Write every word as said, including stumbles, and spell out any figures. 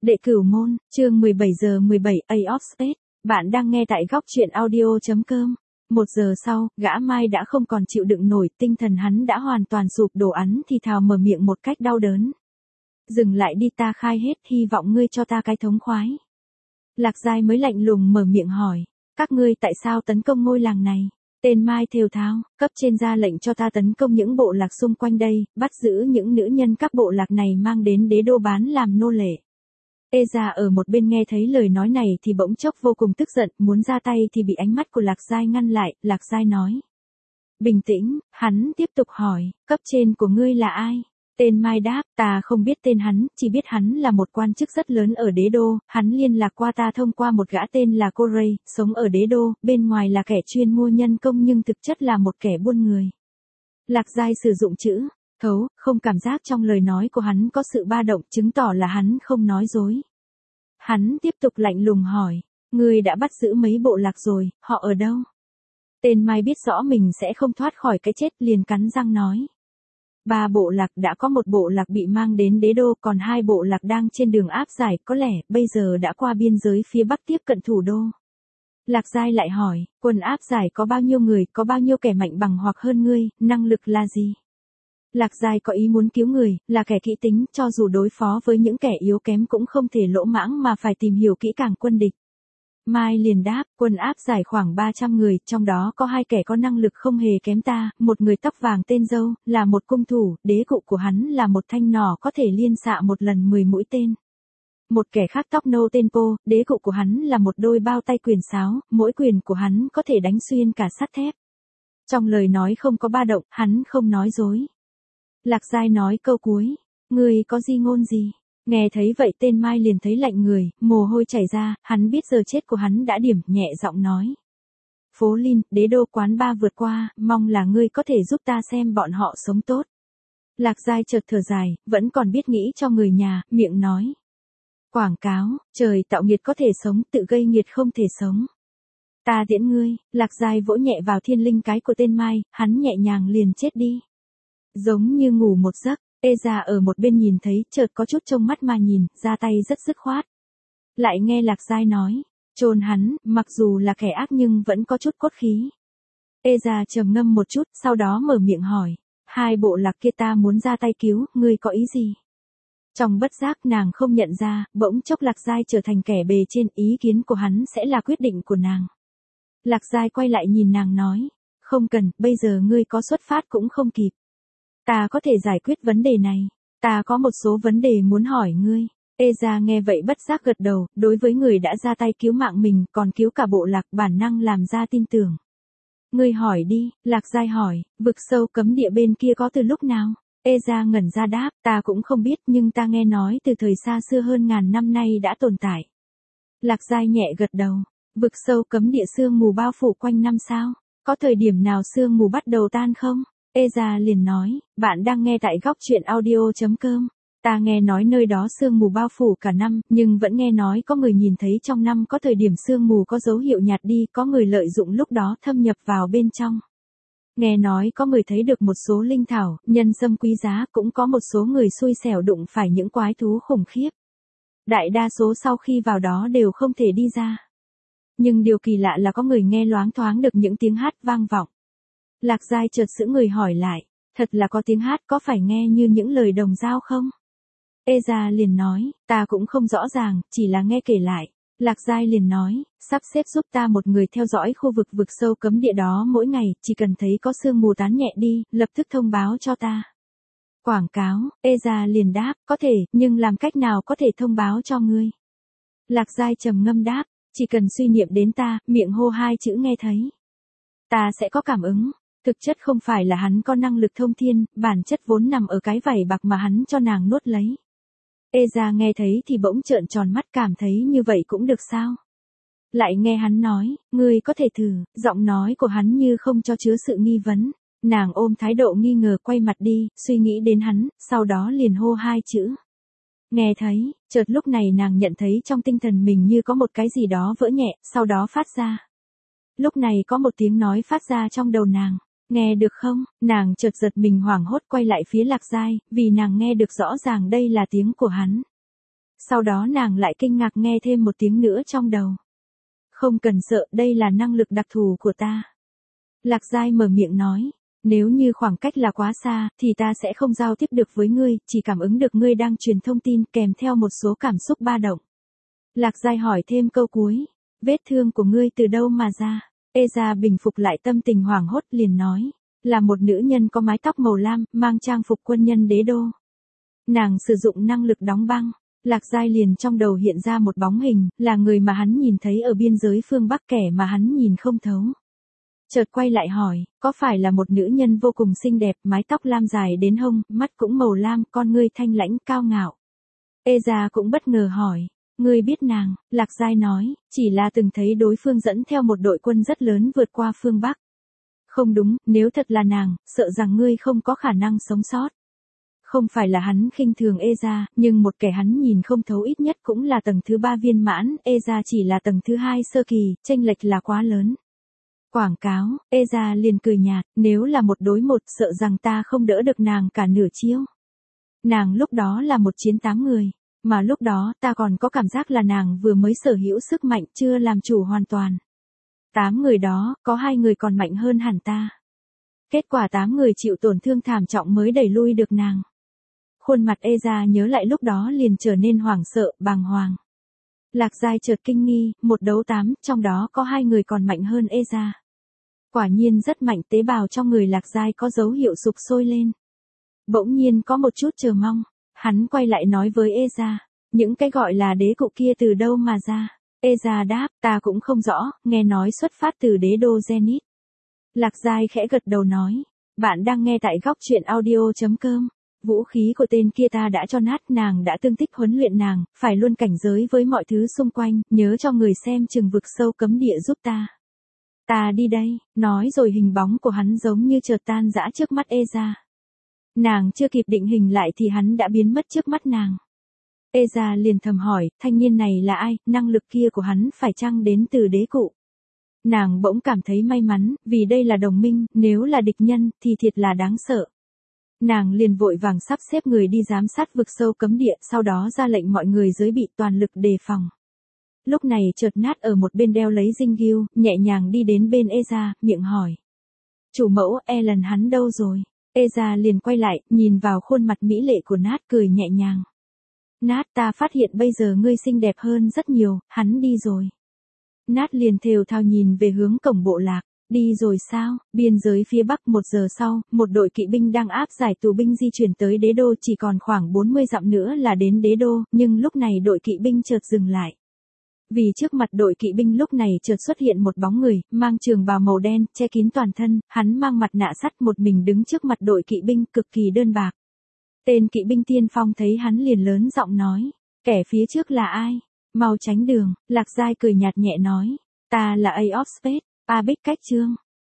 Đệ Cửu Môn, chương mười bảy giờ mười bảy A of Space. Bạn đang nghe tại góc truyện audio.com. Một giờ sau, gã Mai đã không còn chịu đựng nổi, tinh thần hắn đã hoàn toàn sụp đổ, hắn thì thào mở miệng một cách đau đớn. Dừng lại đi, ta khai hết, hy vọng ngươi cho ta cái thống khoái. Lạc Giai mới lạnh lùng mở miệng hỏi, các ngươi tại sao tấn công ngôi làng này? Tên Mai thều thào, cấp trên ra lệnh cho ta tấn công những bộ lạc xung quanh đây, bắt giữ những nữ nhân các bộ lạc này mang đến đế đô bán làm nô lệ. Ê ra ở một bên nghe thấy lời nói này thì bỗng chốc vô cùng tức giận, muốn ra tay thì bị ánh mắt của Lạc Giai ngăn lại. Lạc Giai nói, bình tĩnh. Hắn tiếp tục hỏi, cấp trên của ngươi là ai? Tên Mai đáp, ta không biết tên hắn, chỉ biết hắn là một quan chức rất lớn ở đế đô, hắn liên lạc qua ta thông qua một gã tên là cô Ray, sống ở đế đô, bên ngoài là kẻ chuyên mua nhân công nhưng thực chất là một kẻ buôn người. Lạc Giai sử dụng chữ thấu, không cảm giác trong lời nói của hắn có sự ba động, chứng tỏ là hắn không nói dối. Hắn tiếp tục lạnh lùng hỏi, ngươi đã bắt giữ mấy bộ lạc rồi, họ ở đâu? Tên Mai biết rõ mình sẽ không thoát khỏi cái chết, liền cắn răng nói. Ba bộ lạc, đã có một bộ lạc bị mang đến đế đô, còn hai bộ lạc đang trên đường áp giải, có lẽ bây giờ đã qua biên giới phía bắc tiếp cận thủ đô. Lạc Giai lại hỏi, quân áp giải có bao nhiêu người, có bao nhiêu kẻ mạnh bằng hoặc hơn ngươi, năng lực là gì? Lạc Giai có ý muốn cứu người, là kẻ kỹ tính, cho dù đối phó với những kẻ yếu kém cũng không thể lỗ mãng mà phải tìm hiểu kỹ càng quân địch. Mai liền đáp, quân áp giải khoảng ba trăm người, trong đó có hai kẻ có năng lực không hề kém ta, một người tóc vàng tên Dâu, là một cung thủ, đế cụ của hắn là một thanh nỏ có thể liên xạ một lần mười mũi tên. Một kẻ khác tóc nâu tên Po, đế cụ của hắn là một đôi bao tay quyền sáo, mỗi quyền của hắn có thể đánh xuyên cả sắt thép. Trong lời nói không có ba động, hắn không nói dối. Lạc Giai nói câu cuối, ngươi có di ngôn gì? Nghe thấy vậy tên Mai liền thấy lạnh người, mồ hôi chảy ra, hắn biết giờ chết của hắn đã điểm, nhẹ giọng nói. Phố Linh, đế đô quán ba vượt qua, mong là ngươi có thể giúp ta xem bọn họ sống tốt. Lạc Giai chợt thở dài, vẫn còn biết nghĩ cho người nhà, miệng nói. Quảng cáo, trời tạo nghiệt có thể sống, tự gây nghiệt không thể sống. Ta tiễn ngươi. Lạc Giai vỗ nhẹ vào thiên linh cái của tên Mai, hắn nhẹ nhàng liền chết đi. Giống như ngủ một giấc. Ê ra ở một bên nhìn thấy, chợt có chút trông mắt mà nhìn, ra tay rất dứt khoát. Lại nghe Lạc Giai nói, chôn hắn, mặc dù là kẻ ác nhưng vẫn có chút cốt khí. Ê ra trầm ngâm một chút, sau đó mở miệng hỏi, hai bộ lạc kia ta muốn ra tay cứu, ngươi có ý gì? Trong bất giác nàng không nhận ra, bỗng chốc Lạc Giai trở thành kẻ bề trên, ý kiến của hắn sẽ là quyết định của nàng. Lạc Giai quay lại nhìn nàng nói, không cần, bây giờ ngươi có xuất phát cũng không kịp. Ta có thể giải quyết vấn đề này. Ta có một số vấn đề muốn hỏi ngươi. Ê ra nghe vậy bất giác gật đầu, đối với người đã ra tay cứu mạng mình, còn cứu cả bộ lạc, bản năng làm ra tin tưởng. Ngươi hỏi đi. Lạc Giai hỏi, vực sâu cấm địa bên kia có từ lúc nào? Ê ra ngẩn ra đáp, ta cũng không biết nhưng ta nghe nói từ thời xa xưa hơn ngàn năm nay đã tồn tại. Lạc Giai nhẹ gật đầu, vực sâu cấm địa sương mù bao phủ quanh năm sao? Có thời điểm nào sương mù bắt đầu tan không? Ê ra liền nói, bạn đang nghe tại góc truyện audio.com. Ta nghe nói nơi đó sương mù bao phủ cả năm, nhưng vẫn nghe nói có người nhìn thấy trong năm có thời điểm sương mù có dấu hiệu nhạt đi, có người lợi dụng lúc đó thâm nhập vào bên trong. Nghe nói có người thấy được một số linh thảo, nhân sâm quý giá, cũng có một số người xui xẻo đụng phải những quái thú khủng khiếp. Đại đa số sau khi vào đó đều không thể đi ra. Nhưng điều kỳ lạ là có người nghe loáng thoáng được những tiếng hát vang vọng. Lạc Giai chợt sững người hỏi lại, thật là có tiếng hát, có phải nghe như những lời đồng dao không? Ê ra liền nói, ta cũng không rõ ràng, chỉ là nghe kể lại. Lạc Giai liền nói, sắp xếp giúp ta một người theo dõi khu vực vực sâu cấm địa đó mỗi ngày, chỉ cần thấy có sương mù tán nhẹ đi, lập tức thông báo cho ta. Quảng cáo, Ê ra liền đáp, có thể, nhưng làm cách nào có thể thông báo cho ngươi? Lạc Giai trầm ngâm đáp, chỉ cần suy niệm đến ta, miệng hô hai chữ nghe thấy. Ta sẽ có cảm ứng. Thực chất không phải là hắn có năng lực thông thiên, bản chất vốn nằm ở cái vảy bạc mà hắn cho nàng nuốt lấy. Ê ra nghe thấy thì bỗng trợn tròn mắt, cảm thấy như vậy cũng được sao? Lại nghe hắn nói, ngươi có thể thử, giọng nói của hắn như không cho chứa sự nghi vấn. Nàng ôm thái độ nghi ngờ quay mặt đi, suy nghĩ đến hắn, sau đó liền hô hai chữ. Nghe thấy, chợt lúc này nàng nhận thấy trong tinh thần mình như có một cái gì đó vỡ nhẹ, sau đó phát ra. Lúc này có một tiếng nói phát ra trong đầu nàng. Nghe được không? Nàng chợt giật mình hoảng hốt quay lại phía Lạc Giai, vì nàng nghe được rõ ràng đây là tiếng của hắn. Sau đó nàng lại kinh ngạc nghe thêm một tiếng nữa trong đầu. Không cần sợ, đây là năng lực đặc thù của ta. Lạc Giai mở miệng nói, nếu như khoảng cách là quá xa, thì ta sẽ không giao tiếp được với ngươi, chỉ cảm ứng được ngươi đang truyền thông tin kèm theo một số cảm xúc ba động. Lạc Giai hỏi thêm câu cuối, vết thương của ngươi từ đâu mà ra? Eza bình phục lại tâm tình hoảng hốt liền nói, là một nữ nhân có mái tóc màu lam, mang trang phục quân nhân đế đô. Nàng sử dụng năng lực đóng băng. Lạc Giai liền trong đầu hiện ra một bóng hình, là người mà hắn nhìn thấy ở biên giới phương Bắc, kẻ mà hắn nhìn không thấu. Chợt quay lại hỏi, có phải là một nữ nhân vô cùng xinh đẹp, mái tóc lam dài đến hông, mắt cũng màu lam, con ngươi thanh lãnh, cao ngạo. Eza cũng bất ngờ hỏi, ngươi biết nàng? Lạc Giai nói, chỉ là từng thấy đối phương dẫn theo một đội quân rất lớn vượt qua phương Bắc. Không đúng, nếu thật là nàng, sợ rằng ngươi không có khả năng sống sót. Không phải là hắn khinh thường Eza, nhưng một kẻ hắn nhìn không thấu ít nhất cũng là tầng thứ ba viên mãn, Eza chỉ là tầng thứ hai sơ kỳ, chênh lệch là quá lớn. Quảng cáo, Eza liền cười nhạt, nếu là một đối một sợ rằng ta không đỡ được nàng cả nửa chiêu. Nàng lúc đó là một chiến tám người, mà lúc đó ta còn có cảm giác là nàng vừa mới sở hữu sức mạnh chưa làm chủ hoàn toàn. Tám người đó, có hai người còn mạnh hơn hẳn ta. Kết quả tám người chịu tổn thương thảm trọng mới đẩy lui được nàng. Khuôn mặt Eza nhớ lại lúc đó liền trở nên hoảng sợ, bàng hoàng. Lạc Giai chợt kinh nghi, một đấu tám, trong đó có hai người còn mạnh hơn Eza. Quả nhiên rất mạnh, tế bào trong người Lạc Giai có dấu hiệu sục sôi lên. Bỗng nhiên có một chút chờ mong, hắn quay lại nói với Eza, những cái gọi là đế cụ kia từ đâu mà ra? Eza đáp, ta cũng không rõ, nghe nói xuất phát từ đế đô Zenith. Lạc Giai khẽ gật đầu nói, bạn đang nghe tại góc truyện audio chấm com. Vũ khí của tên kia ta đã cho nát, nàng đã tương tích huấn luyện nàng, phải luôn cảnh giới với mọi thứ xung quanh, nhớ cho người xem chừng vực sâu cấm địa giúp ta. Ta đi đây, nói rồi hình bóng của hắn giống như chợt tan rã trước mắt Eza. Nàng chưa kịp định hình lại thì hắn đã biến mất trước mắt nàng. Eza liền thầm hỏi, thanh niên này là ai, năng lực kia của hắn phải chăng đến từ đế cụ? Nàng bỗng cảm thấy may mắn, vì đây là đồng minh, nếu là địch nhân, thì thiệt là đáng sợ. Nàng liền vội vàng sắp xếp người đi giám sát vực sâu cấm địa, sau đó ra lệnh mọi người dưới bị toàn lực đề phòng. Lúc này chợt Nát ở một bên đeo lấy dinh ghiu, nhẹ nhàng đi đến bên Eza, miệng hỏi. Chủ mẫu, Ellen hắn đâu rồi? Eza liền quay lại, nhìn vào khuôn mặt mỹ lệ của Nát cười nhẹ nhàng. Nát, ta phát hiện bây giờ ngươi xinh đẹp hơn rất nhiều, hắn đi rồi. Nát liền thều thào nhìn về hướng cổng bộ lạc. Đi rồi sao? Biên giới phía Bắc. Một giờ sau, một đội kỵ binh đang áp giải tù binh di chuyển tới đế đô, chỉ còn khoảng bốn mươi dặm nữa là đến đế đô, nhưng lúc này đội kỵ binh chợt dừng lại. Vì trước mặt đội kỵ binh lúc này chợt xuất hiện một bóng người, mang trường bào màu đen, che kín toàn thân, hắn mang mặt nạ sắt, một mình đứng trước mặt đội kỵ binh, cực kỳ đơn bạc. Tên kỵ binh tiên phong thấy hắn liền lớn giọng nói, kẻ phía trước là ai? Mau tránh đường. Lạc Giai cười nhạt nhẹ nói, ta là A of Space, A Bích Cách Trương.